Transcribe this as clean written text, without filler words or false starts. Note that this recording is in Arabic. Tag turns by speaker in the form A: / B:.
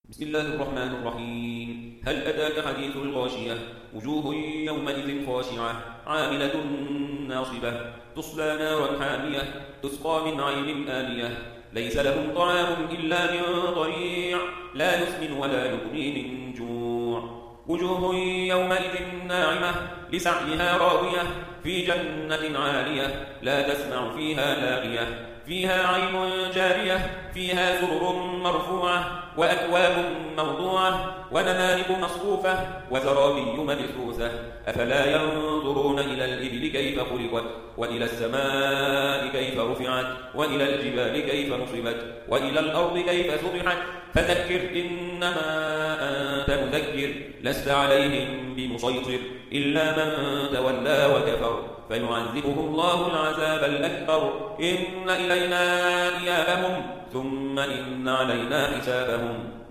A: بسم الله الرحمن الرحيم. هل أتاك حديث الغاشية؟ وجوه يومئذ خاشعة عاملة ناصبة تصلى نارا حامية تسقى من عين آنية ليس لهم طعام إلا من ضريع لا يسمن ولا يغني من جوع. وجوه يومئذ ناعمة لسعيها راضية في جنة عالية لا تسمع فيها لاغية فيها عين جارية فيها سرر مرفوعة وأكواب موضوعة ونمارق مصفوفة وزرابي مبثوثة أفلا ينظرون إلى الإبل كيف خلقت وإلى السماء كيف رفعت وإلى الجبال كيف نصبت وإلى الأرض كيف سطحت فذكر إنما أنت مذكر لست عليهم بمسيطر إلا من تولى وكفر فيعذبه الله العذاب الأكبر إن إلينا إيابهم ثم إن علينا حسابهم.